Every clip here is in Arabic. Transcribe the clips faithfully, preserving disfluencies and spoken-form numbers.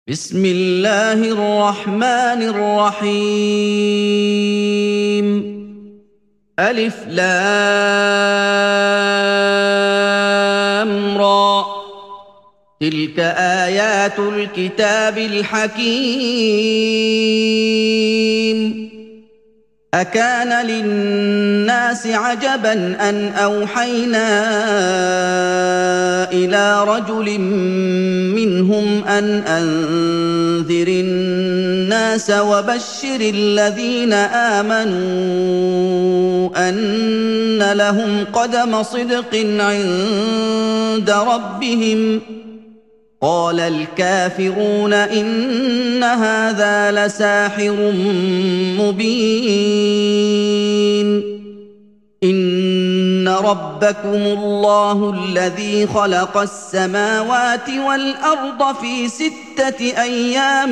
بسم الله الرحمن الرحيم. ألف لام را، تلك آيات الكتاب الحكيم. أكان للناس عجبا أن أوحينا إلى رجل منهم أن أنذر الناس وبشر الذين آمنوا أن لهم قدم صدق عند ربهم. قال الكافرون إن هذا لساحر مبين. إن ربكم الله الذي خلق السماوات والأرض في ستة أيام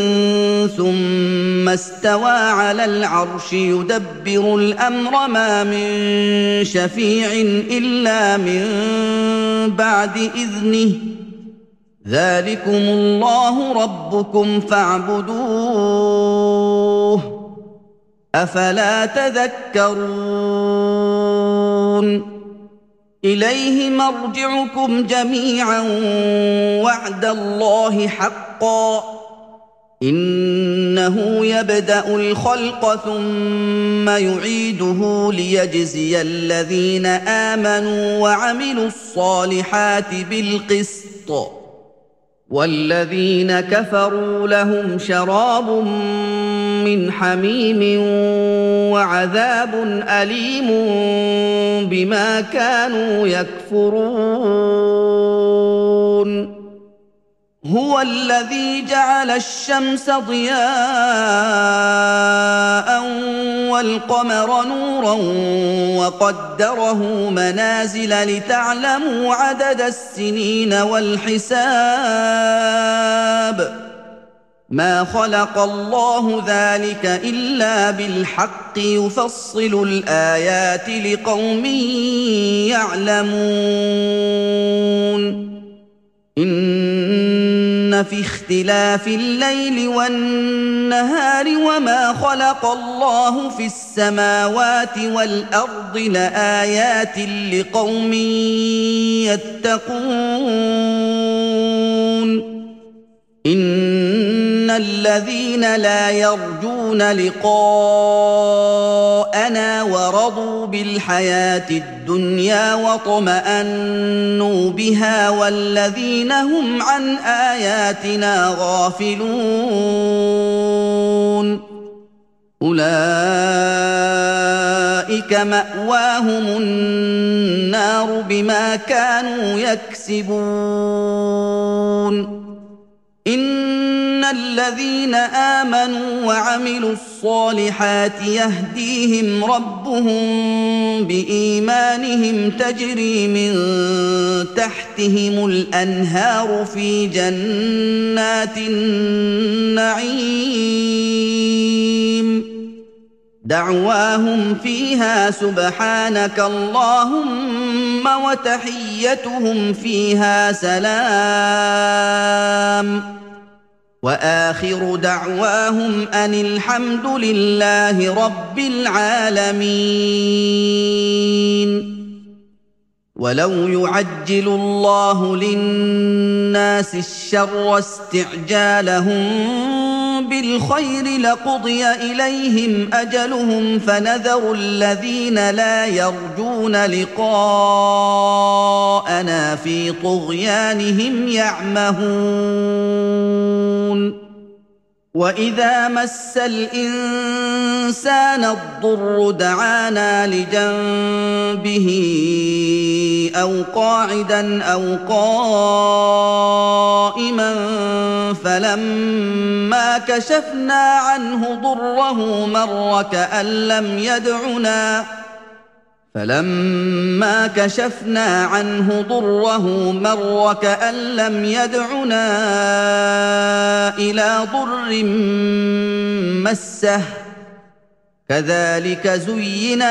ثم استوى على العرش يدبر الأمر ما من شفيع إلا من بعد إذنه. ذلكم الله ربكم فاعبدوه، أفلا تذكرون. إليه مرجعكم جميعا وعد الله حقا، إنه يبدأ الخلق ثم يعيده ليجزي الذين آمنوا وعملوا الصالحات بالقسط، والذين كفروا لهم شراب من حميم وعذاب أليم بما كانوا يكفرون. هو الذي جعل الشمس ضياء والقمر نورا وقدره منازل لتعلموا عدد السنين والحساب. ما خلق الله ذلك إلا بالحق يفصل الآيات لقوم يعلمون. إن في اختلاف الليل والنهار وما خلق الله في السماوات والأرض لآيات لقوم يتقون. إن الذين لا يرجون لقاءنا ورضوا بالحياة الدنيا واطمأنوا بها والذين هم عن آياتنا غافلون أولئك مأواهم النار بما كانوا يكسبون. إن الذين آمنوا وعملوا الصالحات يهديهم ربهم بإيمانهم تجري من تحتهم الأنهار في جنات النعيم. دعواهم فيها سبحانك اللهم وتحيتهم فيها سلام، وآخر دعواهم أن الحمد لله رب العالمين. ولو يعجل الله للناس الشر استعجالهم بالخير لقضي إليهم أجلهم فنذر الذين لا يرجون لقاءنا في طغيانهم يعمهون. وإذا مس الإنسان الضر دعانا لجنبه أو قاعدا أو قائما فلما كشفنا عنه ضره مر كأن لم يدعنا فلما كشفنا عنه ضره مر كأن لم يدعنا إلى ضر مسه. كذلك زين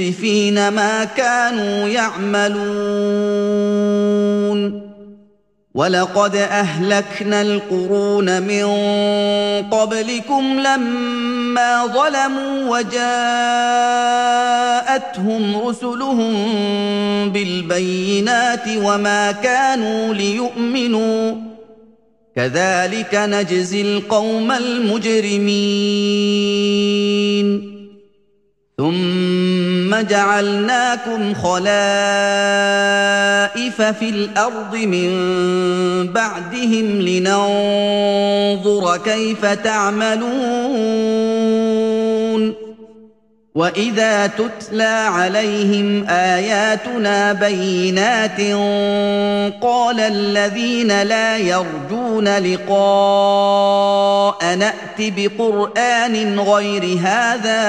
للمسرفين ما كانوا يعملون. وَلَقَدْ أَهْلَكْنَا الْقُرُونَ مِن قَبْلِكُمْ لَمَّا ظَلَمُوا وَجَاءَتْهُمْ رُسُلُهُم بِالْبَيِّنَاتِ وَمَا كَانُوا لِيُؤْمِنُوا ۚ كَذَٰلِكَ نَجْزِي الْقَوْمَ الْمُجْرِمِينَ ثُمَّ جَعَلْنَاكُمْ خَلَائِفَ فِي الْأَرْضِ مِن بَعْدِهِمْ لِنَنظُرَ كَيْفَ تَعْمَلُونَ وَإِذَا تُتْلَىٰ عَلَيْهِمْ آيَاتُنَا بَيِّنَاتٍ قَالَ الَّذِينَ لَا يَرْجُونَ لِقَاءَنَا ائْتِ بِقُرْآنٍ غَيْرِ هَٰذَا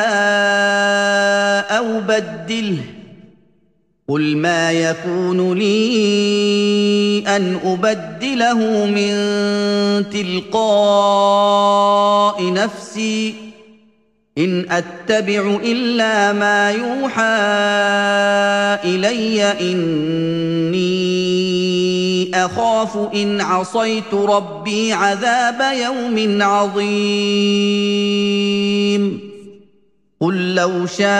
أَوْ بَدِّلْهُ ۚ قُلْ مَا يَكُونُ لِي أَنْ أُبَدِّلَهُ مِن تِلْقَاءِ نَفْسِي ۖ إِنْ أَتَّبِعُ إِلَّا مَا يُوحَىٰ إِلَيَّ ۖ إِنِّي أَخَافُ إِنْ عَصَيْتُ رَبِّي عَذَابَ يَوْمٍ عَظِيمٍ قُل لَّوْ شَاءَ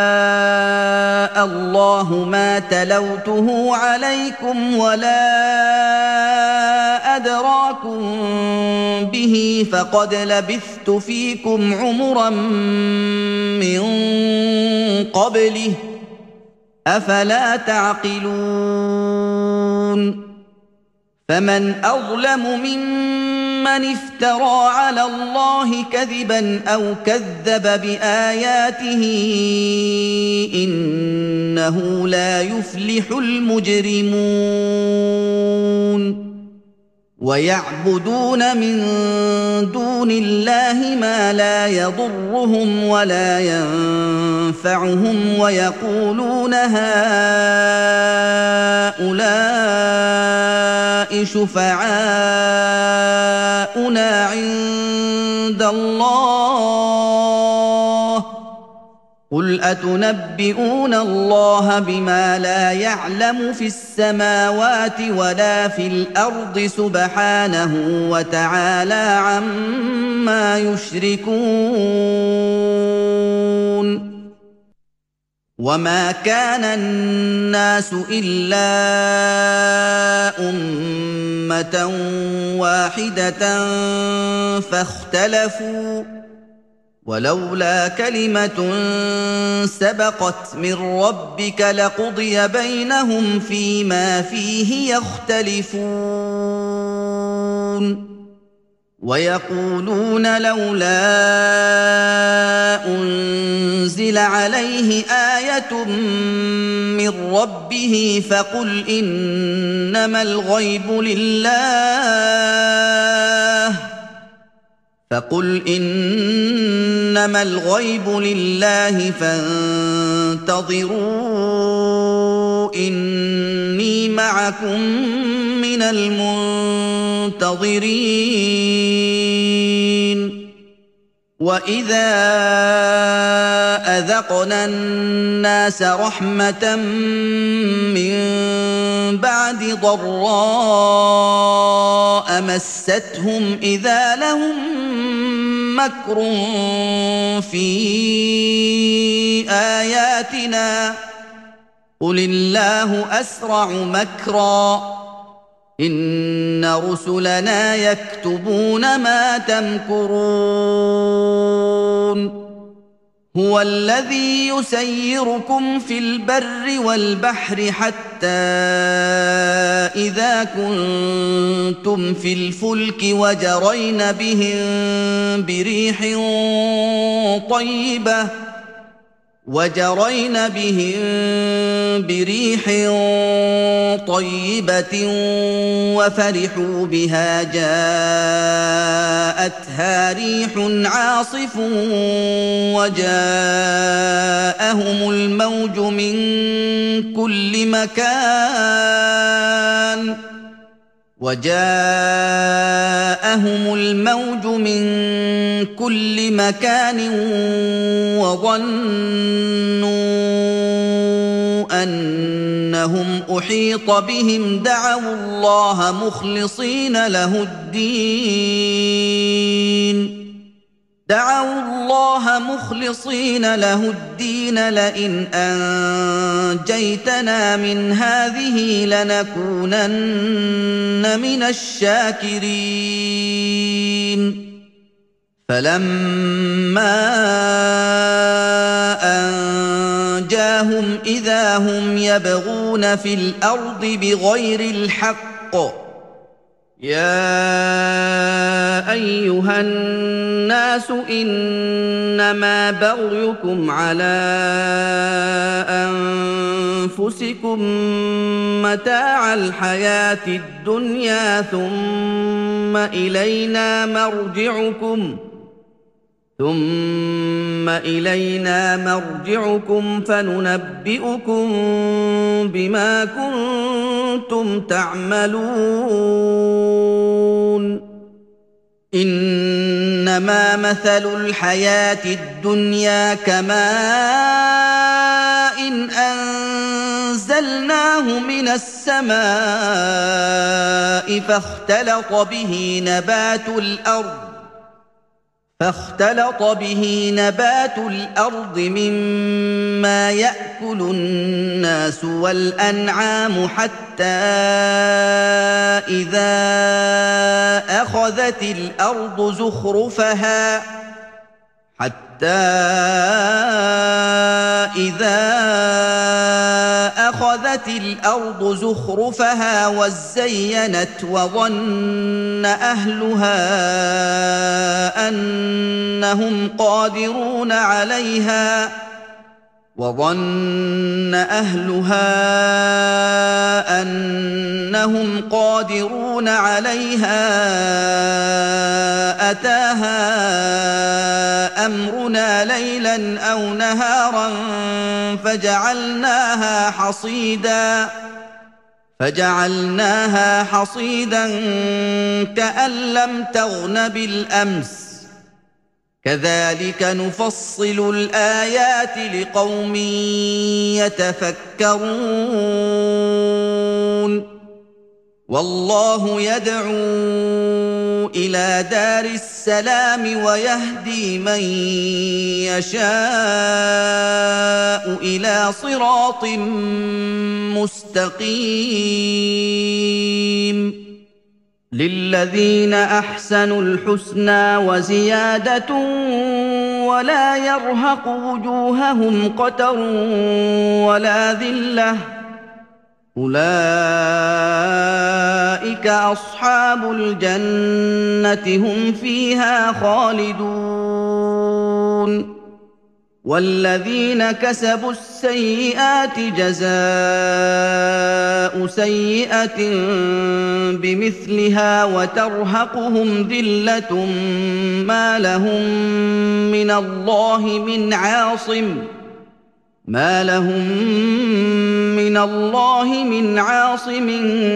اللَّهُ مَا تَلَوْتُهُ عَلَيْكُمْ وَلَا أَدْرَاكُم بِهِ فَقَدْ لَبِثْتُ فِيكُمْ عُمُرًا مِّن قَبْلِهِ ۚ أَفَلَا تَعْقِلُونَ فَمَنْ أَظْلَمُ مِمَّنِ افْتَرَىٰ عَلَى اللَّهِ كَذِبًا أَوْ كَذَّبَ بِآيَاتِهِ ۚ إِنَّهُ لَا يُفْلِحُ الْمُجْرِمُونَ وَيَعْبُدُونَ مِن دُونِ اللَّهِ مَا لَا يَضُرُّهُمْ وَلَا يَنفَعُهُمْ وَيَقُولُونَ هَٰؤُلَاءِ شُفَعَاؤُنَا عِندَ اللَّهِ ۚ قُلْ أَتُنَبِّئُونَ اللَّهَ بِمَا لَا يَعْلَمُ فِي السَّمَاوَاتِ وَلَا فِي الْأَرْضِ ۚ سُبْحَانَهُ وَتَعَالَىٰ عَمَّا يُشْرِكُونَ وَمَا كَانَ النَّاسُ إِلَّا أُمَّةً وَاحِدَةً فَاخْتَلَفُوا ۚ وَلَوْلَا كَلِمَةٌ سَبَقَتْ مِن رَّبِّكَ لَقُضِيَ بَيْنَهُمْ فِيمَا فِيهِ يَخْتَلِفُونَ وَيَقُولُونَ لَوْلَا أُنزِلَ عَلَيْهِ آيَةٌ مِّن رَّبِّهِ فَقُلْ إِنَّمَا الْغَيْبُ لِلَّهِ فَقُلْ إِنَّمَا الْغَيْبُ لِلَّهِ فَانتَظِرُوا إِنِّي مَعَكُم مِّنَ الْمُنتَظِرِينَ وَإِذَا أَذَقْنَا النَّاسَ رَحْمَةً مِّن بَعْدِ ضَرَّاءَ مَسَّتْهُمْ إِذَا لَهُم مَّكْرٌ فِي آيَاتِنَا ۚ قُلِ اللَّهُ أَسْرَعُ مَكْرًا ۚ إِنَّ رُسُلَنَا يَكْتُبُونَ مَا تَمْكُرُونَ هُوَ الَّذِي يُسَيِّرُكُمْ فِي الْبَرِّ وَالْبَحْرِ حَتَّىٰ إِذَا كُنتُمْ فِي الْفُلْكِ وَجَرَيْنَ بِهِم بِرِيحٍ طَيِّبَةٍ وَجَرَيْنَ بِهِم بِرِيحٍ طَيِّبَةٍ وَفَرِحُوا بِهَا جَاءَتْهَا رِيحٌ عَاصِفٌ وَجَاءَهُمُ الْمَوْجُ مِن كُلِّ مَكَانٍ وَجَاءَهُمُ الْمَوْجُ مِن كُلِّ مَكَانٍ وَظَنُّوا أَنَّهُم أنهم أحيط بهم دعوا الله مخلصين له الدين دعوا الله مخلصين له الدين لئن أنجيتنا من هذه لنكونن من الشاكرين فلما أنجاهم إذا هم يبغون في الأرض بغير الحق يا أيها الناس إنما بغيكم على أنفسكم متاع الحياة الدنيا ثم إلينا مرجعكم ثم إلينا مرجعكم فننبئكم بما كنتم تعملون إنما مثل الحياة الدنيا كماء إن أنزلناه من السماء فاختلط به نبات الأرض فاختلط به نبات الأرض مما يأكل الناس والأنعام حتى إذا أخذت الأرض زخرفها حتى إذا أخذت الأرض زخرفها وزينت وظن أهلها أنهم قادرون عليها وظن أهلها أنهم قادرون عليها أتاها أمرنا ليلا أو نهارا فجعلناها حصيدا فجعلناها حصيدا كأن لم تغن بالأمس كذلك نفصل الآيات لقوم يتفكرون والله يدعو إلى دار السلام ويهدي من يشاء إلى صراط مستقيم للذين أحسنوا الحسنى وزيادة ولا يرهق وجوههم قتر ولا ذلة أولئك أصحاب الجنة هم فيها خالدون والذين كسبوا السيئات جزاء سيئة بمثلها وترهقهم ذلة ما لهم من الله من عاصم ما لهم من الله من عاصم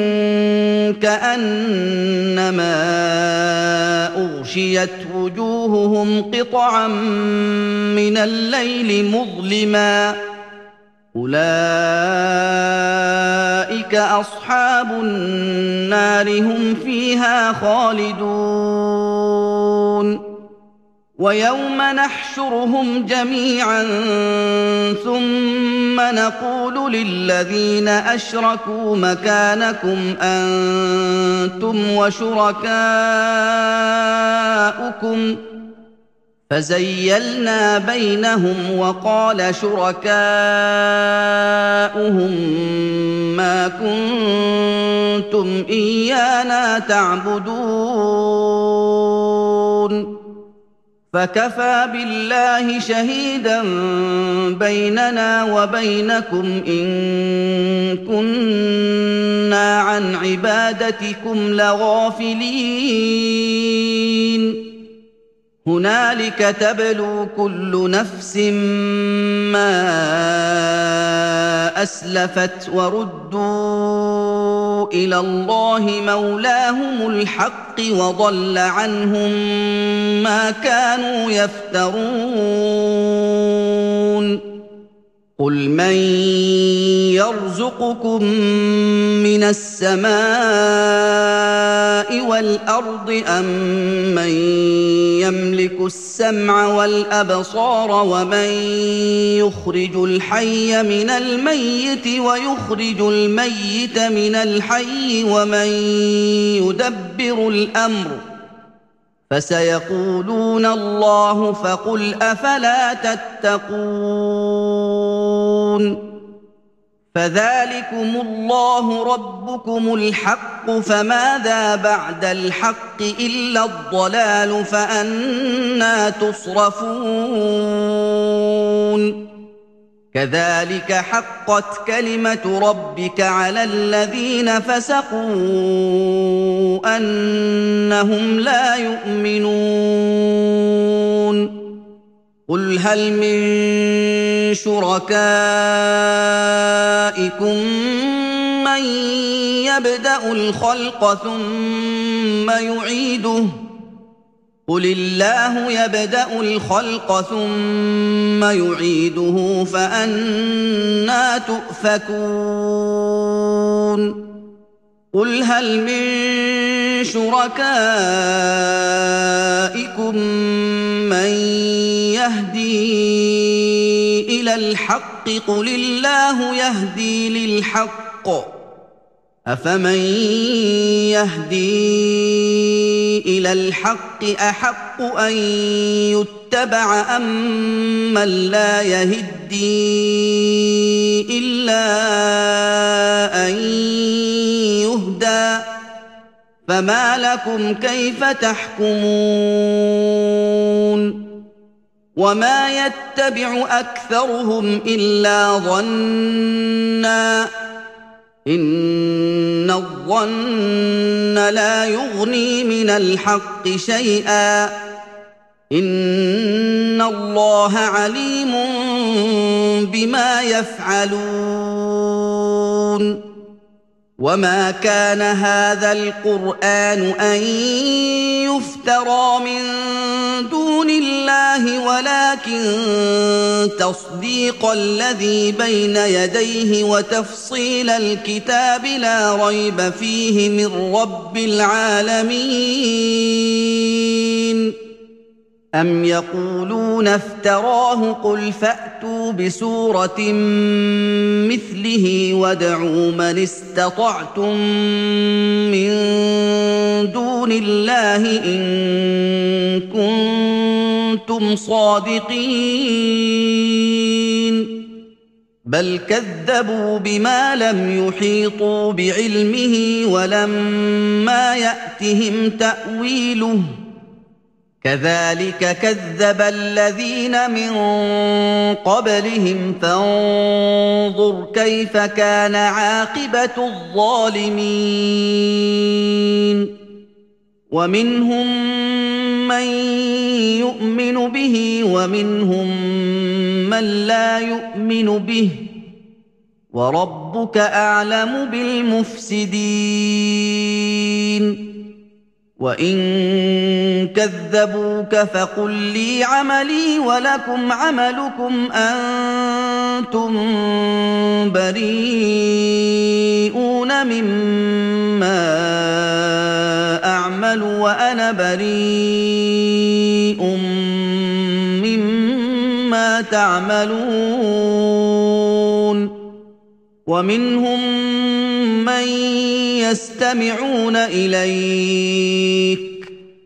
كأنما أغشيت وجوههم قطعا من الليل مظلما أولئك أصحاب النار هم فيها خالدون ويوم نحشرهم جميعا ثم نقول للذين أشركوا مكانكم أنتم وشركاؤكم فزيلنا بينهم وقال شركاؤهم ما كنتم إيانا تعبدون فكفى بالله شهيدا بيننا وبينكم إن كنا عن عبادتكم لغافلين هنالك تبلو كل نفس ما أسلفت وردوا إلى الله مولاهم الحق وضل عنهم ما كانوا يفترون قُلْ مَن يَرْزُقُكُم مِّنَ السَّمَاءِ وَالْأَرْضِ أَمَّن يَمْلِكُ السَّمْعَ وَالْأَبْصَارَ وَمَن يُخْرِجُ الْحَيَّ مِنَ الْمَيِّتِ وَيُخْرِجُ الْمَيِّتَ مِنَ الْحَيِّ وَمَن يُدَبِّرُ الْأَمْرَ ۚ فَسَيَقُولُونَ اللَّهُ فَقُلْ أَفَلَا تَتَّقُونَ فَذَٰلِكُمُ اللَّهُ رَبُّكُمُ الْحَقُّ فَمَاذَا بَعْدَ الْحَقِّ إِلَّا الضَّلَالُ فَأَنَّىٰ تُصْرَفُونَ كَذَٰلِكَ حَقَّتْ كَلِمَةُ رَبِّكَ عَلَى الَّذِينَ فَسَقُوا أَنَّهُمْ لَا يُؤْمِنُونَ قُلْ هَلْ مِن شُرَكَائِكُم مَّن يَبْدَأُ الْخَلْقَ ثُمَّ يُعِيدُهُ ۚ قُلِ اللَّهُ يَبْدَأُ الْخَلْقَ ثُمَّ يُعِيدُهُ فَأَنَّىٰ تُؤْفَكُونَ قُلْ هَلْ مِن شُرَكَائِكُم مَّن يَهْدِي إِلَى الْحَقِّ ۚ قُلِ اللَّهُ يَهْدِي لِلْحَقِّ ۗ أَفَمَن يَهْدِي إِلَى الْحَقِّ أَحَقُّ أَن يُتَّبَعَ أَمَّن لَّا يَهِدِّي إِلَّا أَن يُهْدَىٰ ۖ فَمَا لَكُمْ كَيْفَ تَحْكُمُونَ وَمَا يَتَّبِعُ أَكْثَرُهُمْ إِلَّا ظَنًّا ۚ إِنَّ الظَّنَّ لَا يُغْنِي مِنَ الْحَقِّ شَيْئًا ۚ إِنَّ اللَّهَ عَلِيمٌ بِمَا يَفْعَلُونَ وَمَا كَانَ هَٰذَا الْقُرْآنُ أَن يُفْتَرَىٰ مِن دُونِ اللَّهِ وَلَٰكِن تَصْدِيقَ الَّذِي بَيْنَ يَدَيْهِ وَتَفْصِيلَ الْكِتَابِ لَا رَيْبَ فِيهِ مِن رَّبِّ الْعَالَمِينَ أَمْ يَقُولُونَ افْتَرَاهُ ۖ قُلْ فَأْتُوا بِسُورَةٍ مِّثْلِهِ وَادْعُوا مَنِ اسْتَطَعْتُم مِّن دُونِ اللَّهِ إِن كُنتُمْ صَادِقِينَ بَلْ كَذَّبُوا بِمَا لَمْ يُحِيطُوا بِعِلْمِهِ وَلَمَّا يَأْتِهِمْ تَأْوِيلُهُ ۚ كَذَٰلِكَ كَذَّبَ الَّذِينَ مِن قَبْلِهِمْ فَانظُرْ كَيْفَ كَانَ عَاقِبَةُ الظَّالِمِينَ وَمِنْهُم مَّن يُؤْمِنُ بِهِ وَمِنْهُم مَّن لَّا يُؤْمِنُ بِهِ ۚ وَرَبُّكَ أَعْلَمُ بِالْمُفْسِدِينَ وَإِن كَذَّبُوكَ فَقُل لِّي عَمَلِي وَلَكُمْ عَمَلُكُمْ أَنتُم بَرِيئُونَ مِمَّا أَعْمَلُ وَأَنَا بَرِيءٌ مِّمَّا تَعْمَلُونَ وَمِنْهُم مَّن يَسْتَمِعُونَ إِلَيْكَ ۚ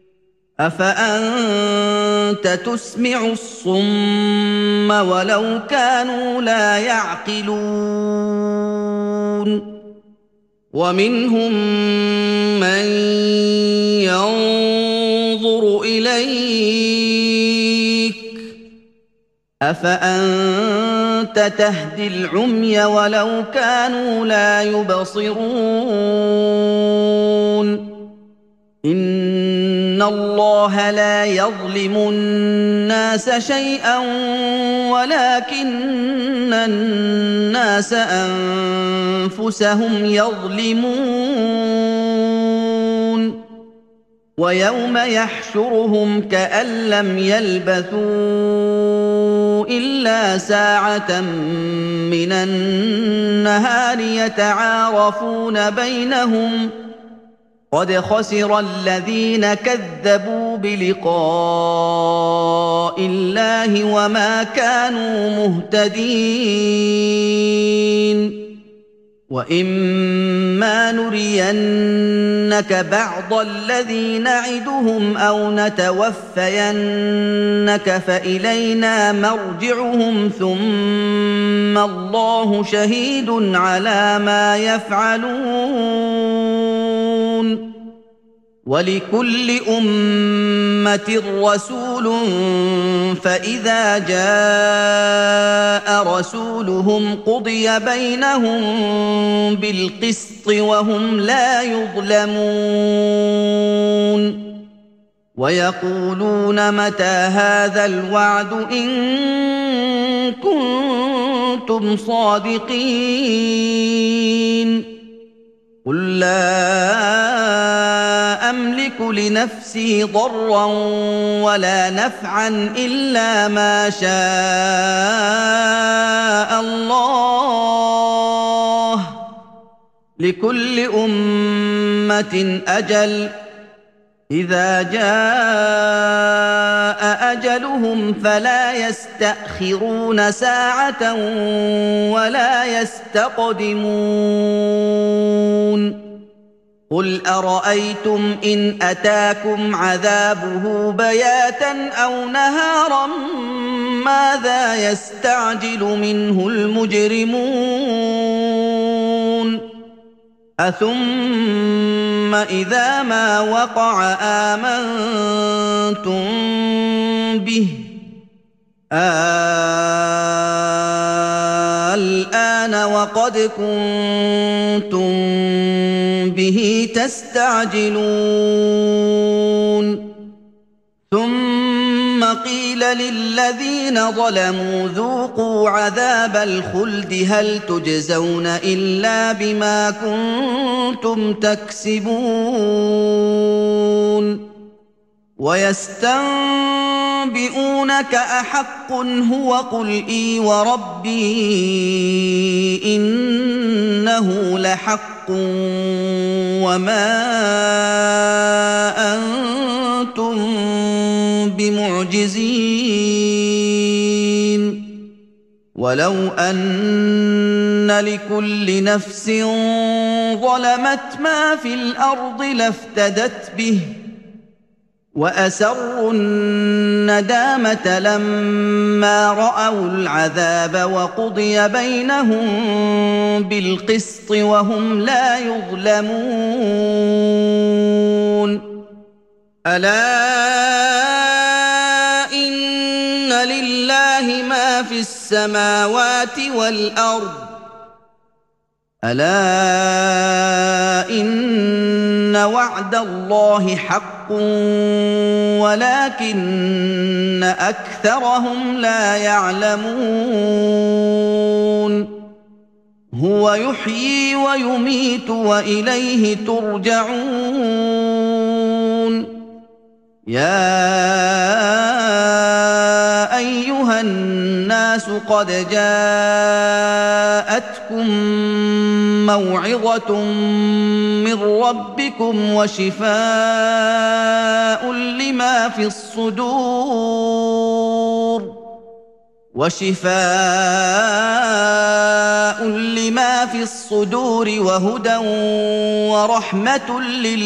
أَفَأَنتَ تُسْمِعُ الصُّمَّ وَلَوْ كَانُوا لَا يَعْقِلُونَ وَمِنْهُم مَّن يَنظُرُ إِلَيْكَ ۚ أَفَأَنتَ تَهْدِي الْعُمْيَ وَلَوْ كَانُوا لَا يُبْصِرُونَ إِنَّ اللَّهَ لَا يَظْلِمُ النَّاسَ شَيْئًا وَلَٰكِنَّ النَّاسَ أَنفُسَهُمْ يَظْلِمُونَ وَيَوْمَ يَحْشُرُهُمْ كَأَن لَّمْ يَلْبَثُوا إلا ساعة من النهار يتعارفون بينهم قد خسر الذين كذبوا بلقاء الله وما كانوا مهتدين وإما نرينك بعض الذي نعدهم أو نتوفينك فإلينا مرجعهم ثم الله شهيد على ما يفعلون ولكل أمة رسول فإذا جاء رسولهم قضي بينهم بالقسط وهم لا يظلمون ويقولون متى هذا الوعد إن كنتم صادقين قل لا أملك لنفسي ضرا ولا نفعا إلا ما شاء الله لكل أمة أجل إذا جاء أجلهم فلا يستأخرون ساعة ولا يستقدمون قل أرأيتم إن أتاكم عذابه بياتا أو نهارا ماذا يستعجل منه المجرمون أثم إذا ما وقع آمنتم به الآن وقد كنتم به تستعجلون ثم قيل للذين ظلموا ذوقوا عذاب الخلد هل تجزون إلا بما كنتم تكسبون ويستنبئونك أحق هو قل إي وربي إنه لحق وما أنتم بمعجزين ولو أن لكل نفس ظلمت ما في الأرض لافتدت به وأسروا الندامة لما رأوا العذاب وقضي بينهم بالقسط وهم لا يظلمون ألا إن لله ما في السماوات والأرض ألا إن وعد الله حق ولكن أكثرهم لا يعلمون هو يحيي ويميت وإليه ترجعون يا أيها الناس قد جاءتكم موعظة من ربكم وشفاء لما في الصدور وشفاء لما في الصدور وهدى ورحمة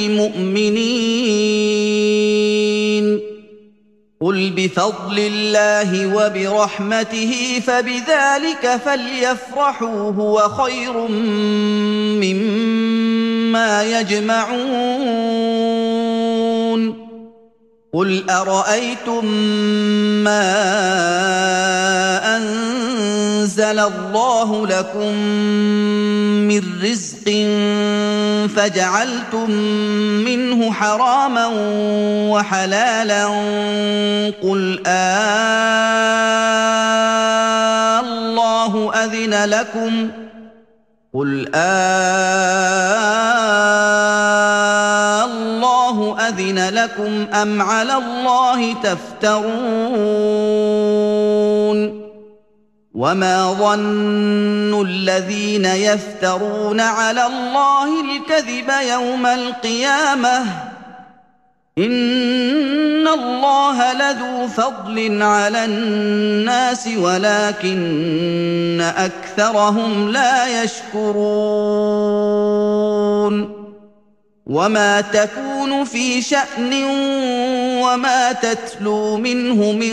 للمؤمنين قل بفضل الله وبرحمته فبذلك فليفرحوا هو خير مما يجمعون قل أرأيتم ما أنزل الله لكم من رزق فجعلتم منه حراما وحلالا قل آه الله أذن لكم قل آه الله أذن لكم أم على الله تفترون وما ظن الذين يفترون على الله الكذب يوم القيامة إن الله لذو فضل على الناس ولكن أكثرهم لا يشكرون وما تكون في شأن وما تتلو منه من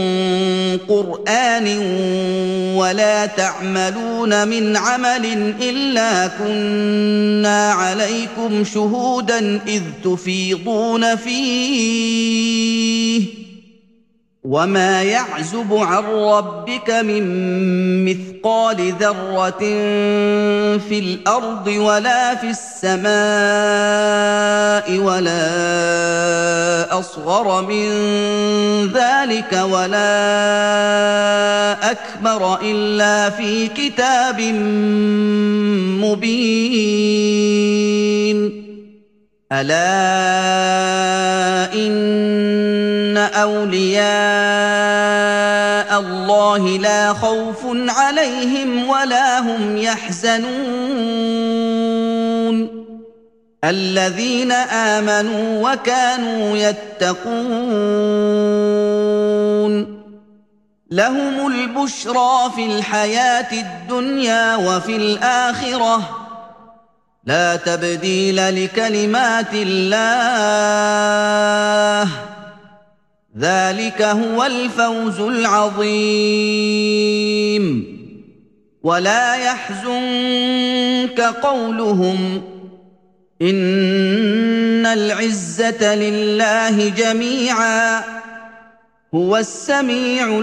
قرآن ولا تعملون من عمل إلا كنا عليكم شهودا إذ تفيضون فيه وما يعزب عن ربك من مثقال ذرة في الأرض ولا في السماء ولا أصغر من ذلك ولا أكبر إلا في كتاب مبين ألا إن أولياء الله لا خوف عليهم ولا هم يحزنون الذين آمنوا وكانوا يتقون لهم البشرى في الحياة الدنيا وفي الآخرة لا تبديل لكلمات الله ذلك هو الفوز العظيم ولا يحزنك قولهم إن العزة لله جميعا هو السميع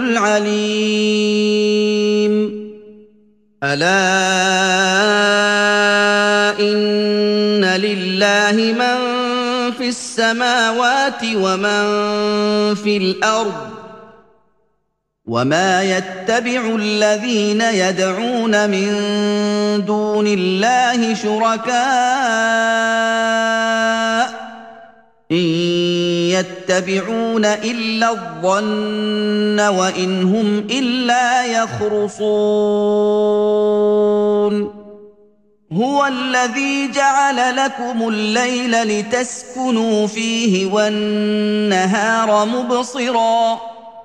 العليم ألا إن لله من في السماوات ومن في الأرض وما يتبع الذين يدعون من دون الله شركاء إن يتبعون إلا الظن وإن هم إلا يخرصون هو الذي جعل لكم الليل لتسكنوا فيه والنهار مبصرا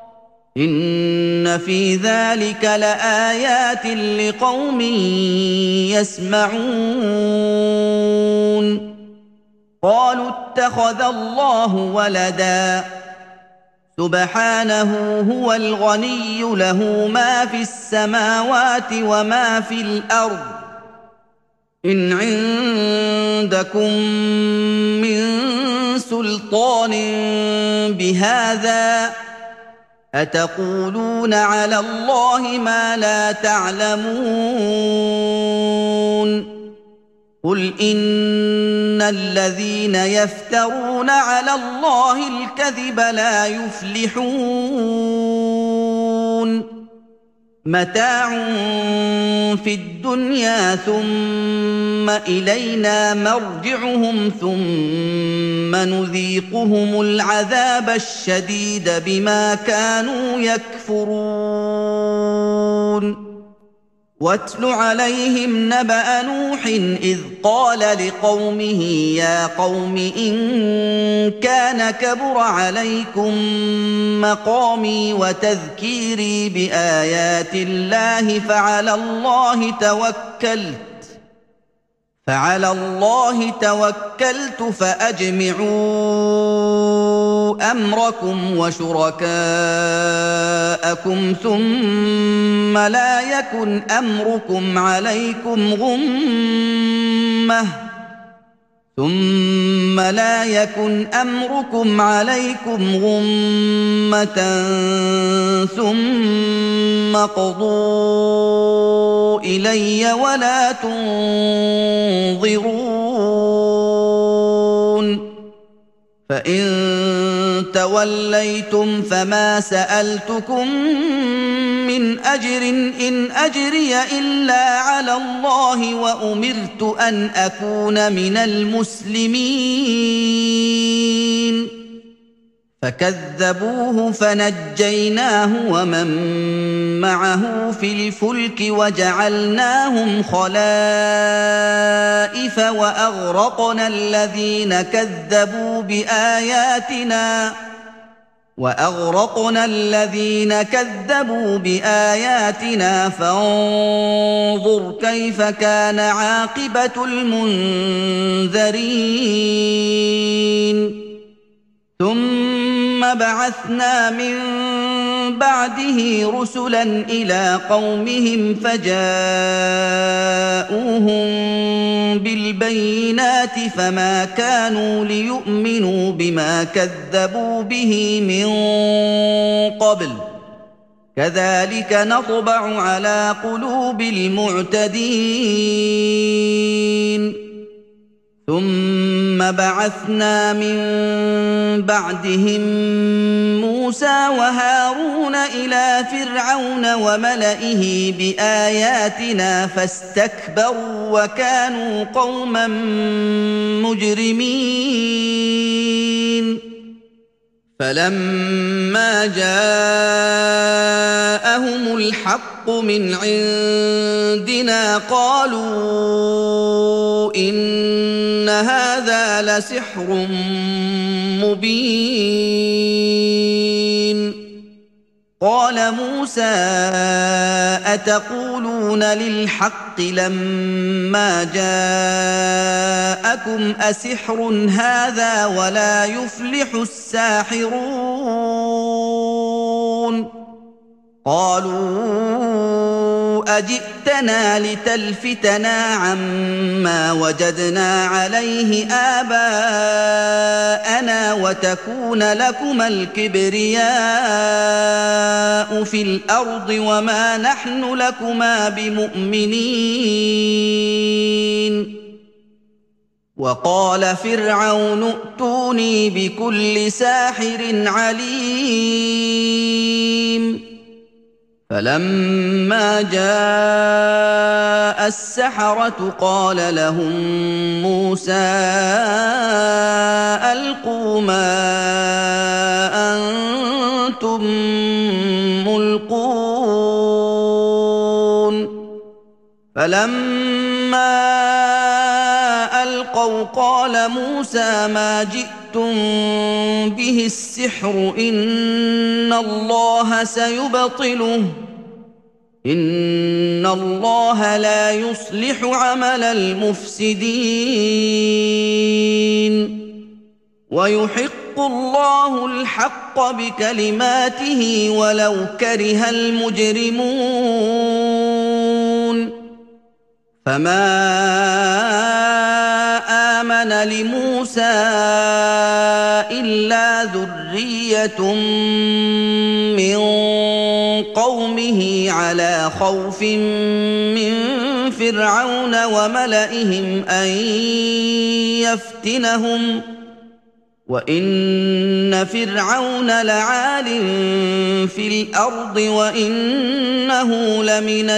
إن في ذلك لآيات لقوم يسمعون قالوا اتخذ الله ولدا سبحانه هو الغني له ما في السماوات وما في الأرض إن عندكم من سلطان بهذا أتقولون على الله ما لا تعلمون قل إن الذين يفترون على الله الكذب لا يفلحون متاع في الدنيا ثم إلينا مرجعهم ثم نذيقهم العذاب الشديد بما كانوا يكفرون واتل عليهم نبأ نوح إذ قال لقومه يا قوم إن كان كبر عليكم مقامي وتذكيري بآيات الله فعلى الله توكلت فعلى الله توكلت فأجمعوا أمركم وشركاءكم ثم لا يكن أمركم عليكم غمة ثم لا يكن أمركم عليكم غمة ثم قضوا إلي ولا تنظرون فإن توليتم فما سألتكم من أجر إن أجري إلا على الله وأمرت أن أكون من المسلمين فكذبوه فنجيناه ومن معه في الفلك وجعلناهم خلائف وأغرقنا الذين كذبوا بآياتنا وأغرقنا الذين كذبوا بآياتنا فانظر كيف كان عاقبة المنذرين ثم بعثنا من بعده رسلا إلى قومهم فجاءوهم بالبينات فما كانوا ليؤمنوا بما كذبوا به من قبل كذلك نطبع على قلوب المعتدين ثم بعثنا من بعدهم موسى وهارون إلى فرعون وملئه بآياتنا فاستكبروا وكانوا قوما مجرمين فلما جاءهم الحق من عندنا قالوا إن هذا لسحر مبين قال موسى أتقولون للحق لما جاءكم أسحر هذا ولا يفلح الساحرون قالوا أجئتنا لتلفتنا عما وجدنا عليه آباءنا وتكون لكما الكبرياء في الأرض وما نحن لكما بمؤمنين وقال فرعون ائتوني بكل ساحر عليم فلما جاء السحرة قال لهم موسى ألقوا ما أنتم ملقون فلما ألقوا قال موسى ما جئتم به السحر إن الله سيبطله إن الله لا يصلح عمل المفسدين ويحق الله الحق بكلماته ولو كره المجرمون فما آمن لموسى إلا ذرية من قومه على خوف من فرعون وملئهم أن يفتنهم وإن فرعون لعال في الأرض وإنه لمن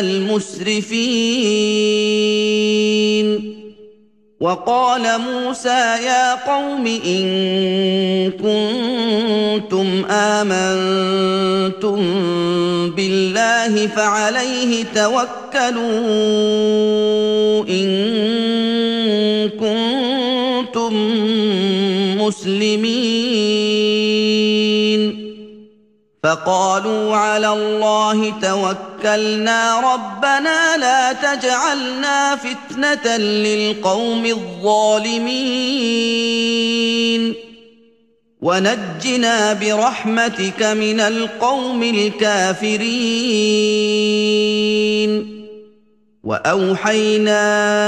المسرفين وقال موسى يا قوم إن كنتم آمنتم بالله فعليه توكلوا إن كنتم مسلمين فقالوا على الله توكلنا ربنا لا تجعلنا فتنة للقوم الظالمين ونجنا برحمتك من القوم الكافرين وأوحينا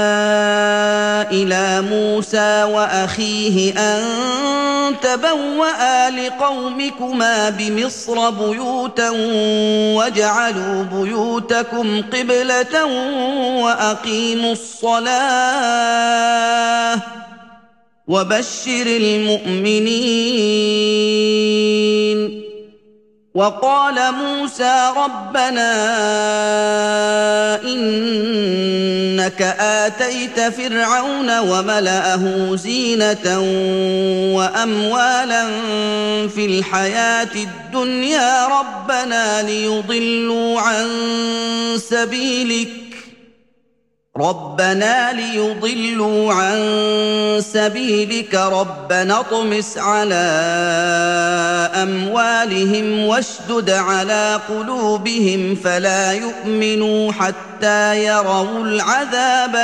إلى موسى وأخيه أن تبوأ لقومكما بمصر بيوتا واجعلوا بيوتكم قبلة وأقيموا الصلاة وبشر المؤمنين وقال موسى ربنا إنك آتيت فرعون وملأه زينة وأموالا في الحياة الدنيا ربنا ليضلوا عن سبيلك ربنا ليضلوا عن سبيلك ربنا اطمس على أموالهم واشدد على قلوبهم فلا يؤمنوا حتى يروا العذاب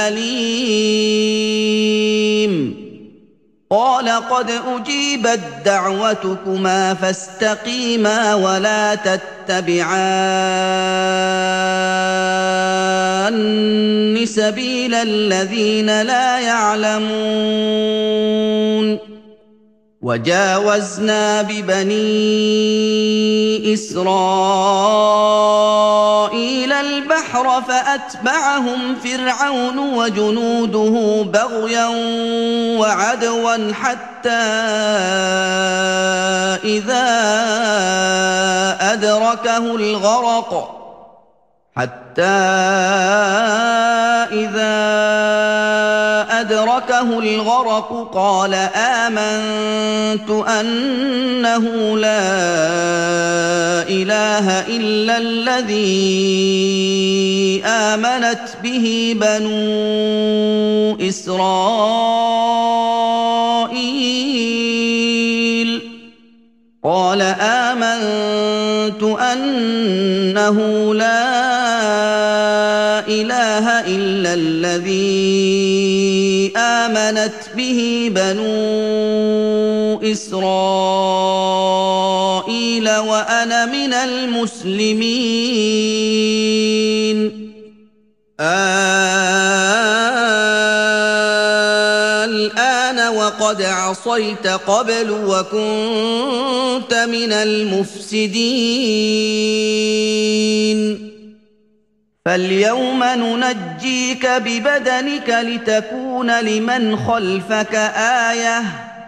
الأليم قال قد أجيبت دعوتكما فاستقيما ولا تتبعان سبيل الذين لا يعلمون وجاوزنا ببني إسرائيل البحر فأتبعهم فرعون وجنوده بغيا وعدوا حتى إذا أدركه الغرق حتى إذا أدركه الغرق قال آمنت أنه لا إله إلا الذي آمنت به بنو إسرائيل قال آمنت أنه لا إله إلا الذي آمنت به بنو إسرائيل وأنا من المسلمين الآن وقد عصيت قبل وكنت من المفسدين فاليوم ننجيك ببدنك لتكون لمن خلفك آية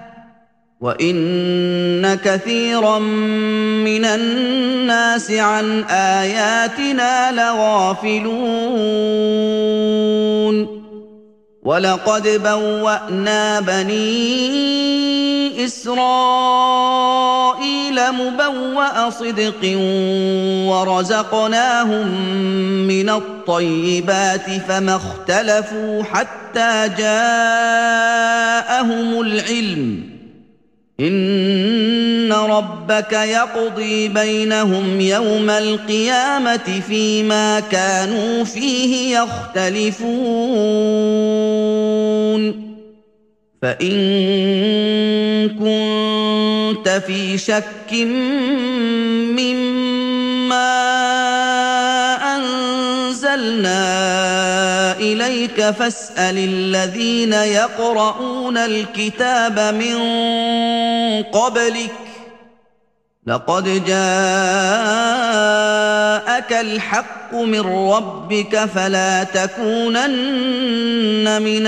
وإن كثيرا من الناس عن آياتنا لغافلون ولقد بوأنا بني إسرائيل مبوأ صدق ورزقناهم من الطيبات فما اختلفوا حتى جاءهم العلم إن ربك يقضي بينهم يوم القيامة فيما كانوا فيه يختلفون فإن كنت في شك مما أنزلنا إليك فاسأل الذين يقرؤون الكتاب من قبلك لقد جاءك الحق من ربك فلا تكونن من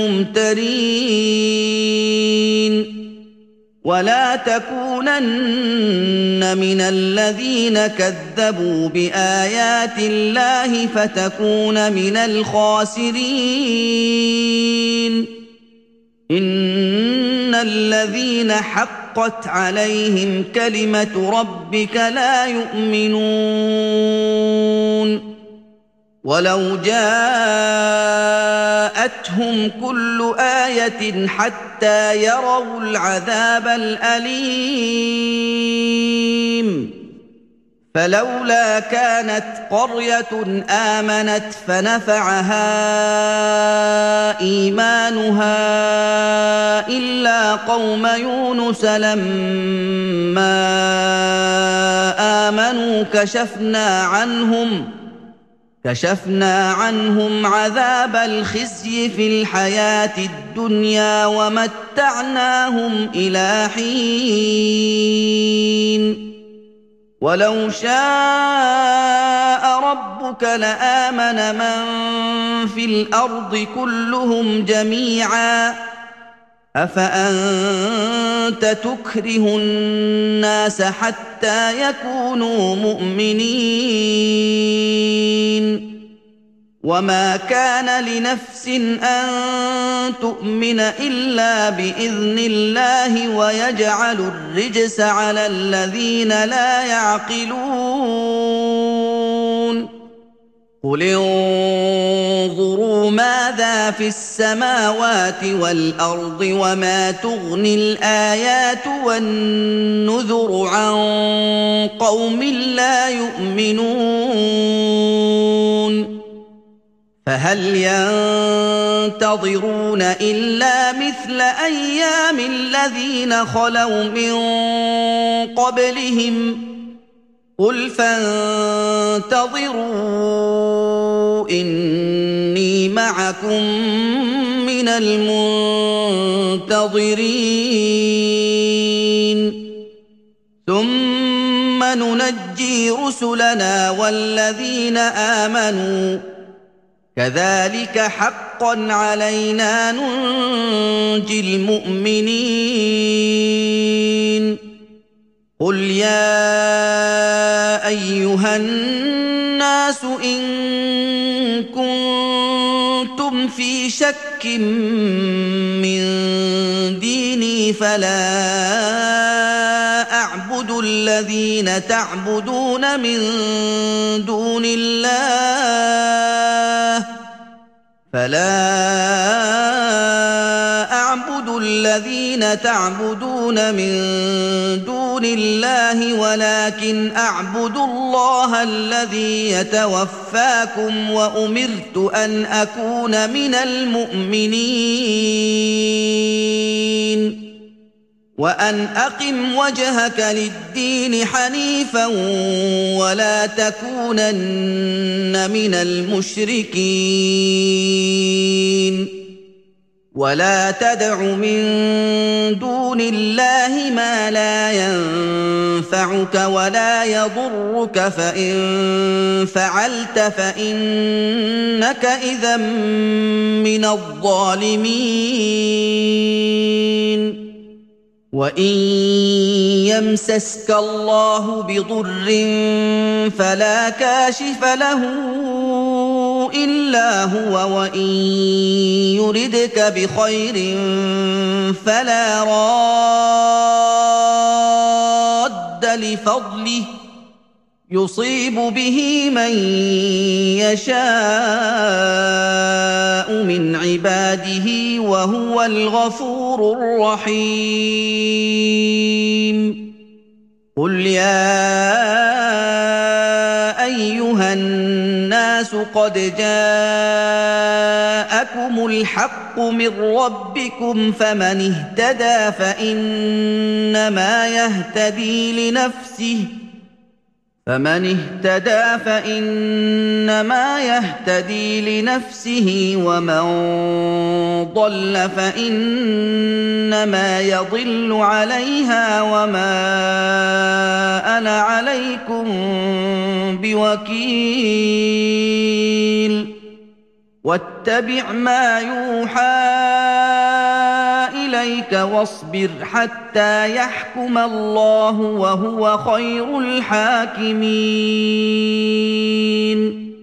الممترين ولا تكونن من الذين كذبوا بآيات الله فتكون من الخاسرين إن الذين حقت عليهم كلمة ربك لا يؤمنون ولو جاءتهم كل آية حتى يروا العذاب الأليم فلولا كانت قرية آمنت فنفعها إيمانها إلا قوم يونس لما آمنوا كشفنا عنهم كشفنا عنهم عذاب الخزي في الحياة الدنيا ومتعناهم إلى حين ولو شاء ربك لآمن من في الأرض كلهم جميعا أفأنت تكره الناس حتى يكونوا مؤمنين وما كان لنفس أن تؤمن إلا بإذن الله ويجعل الرجس على الذين لا يعقلون قل انظروا ماذا في السماوات والأرض وما تغني الآيات والنذر عن قوم لا يؤمنون فهل ينتظرون إلا مثل أيام الذين خلوا من قبلهم قل فانتظروا إني معكم من المنتظرين ثم ننجي رسلنا والذين آمنوا كذلك حقا علينا ننجي المؤمنين قل يا أيها الناس إن كنتم في شك من ديني فلا أعبد الذين تعبدون من دون الله فلا أعبد الذين تعبدون من دون الله ولكن أعبد الله الذي يتوفاكم وأمرت أن أكون من المؤمنين وأن أقم وجهك للدين حنيفا ولا تكونن من المشركين ولا تدع من دون الله ما لا ينفعك ولا يضرك فإن فعلت فإنك إذا من الظالمين وإن يمسسك الله بضر فلا كاشف له إلا هو وإن يردك بخير فلا راد لفضله يصيب به من يشاء من عباده وهو الغفور الرحيم قل يا أيها الناس قد جاءكم الحق من ربكم فمن اهتدى فإنما يهتدي لنفسه فمن اهتدى فإنما يهتدي لنفسه ومن ضل فإنما يضل عليها وما أنا عليكم بوكيل واتبع ما يوحى إليك واصبر حتى يحكم الله وهو خير الحاكمين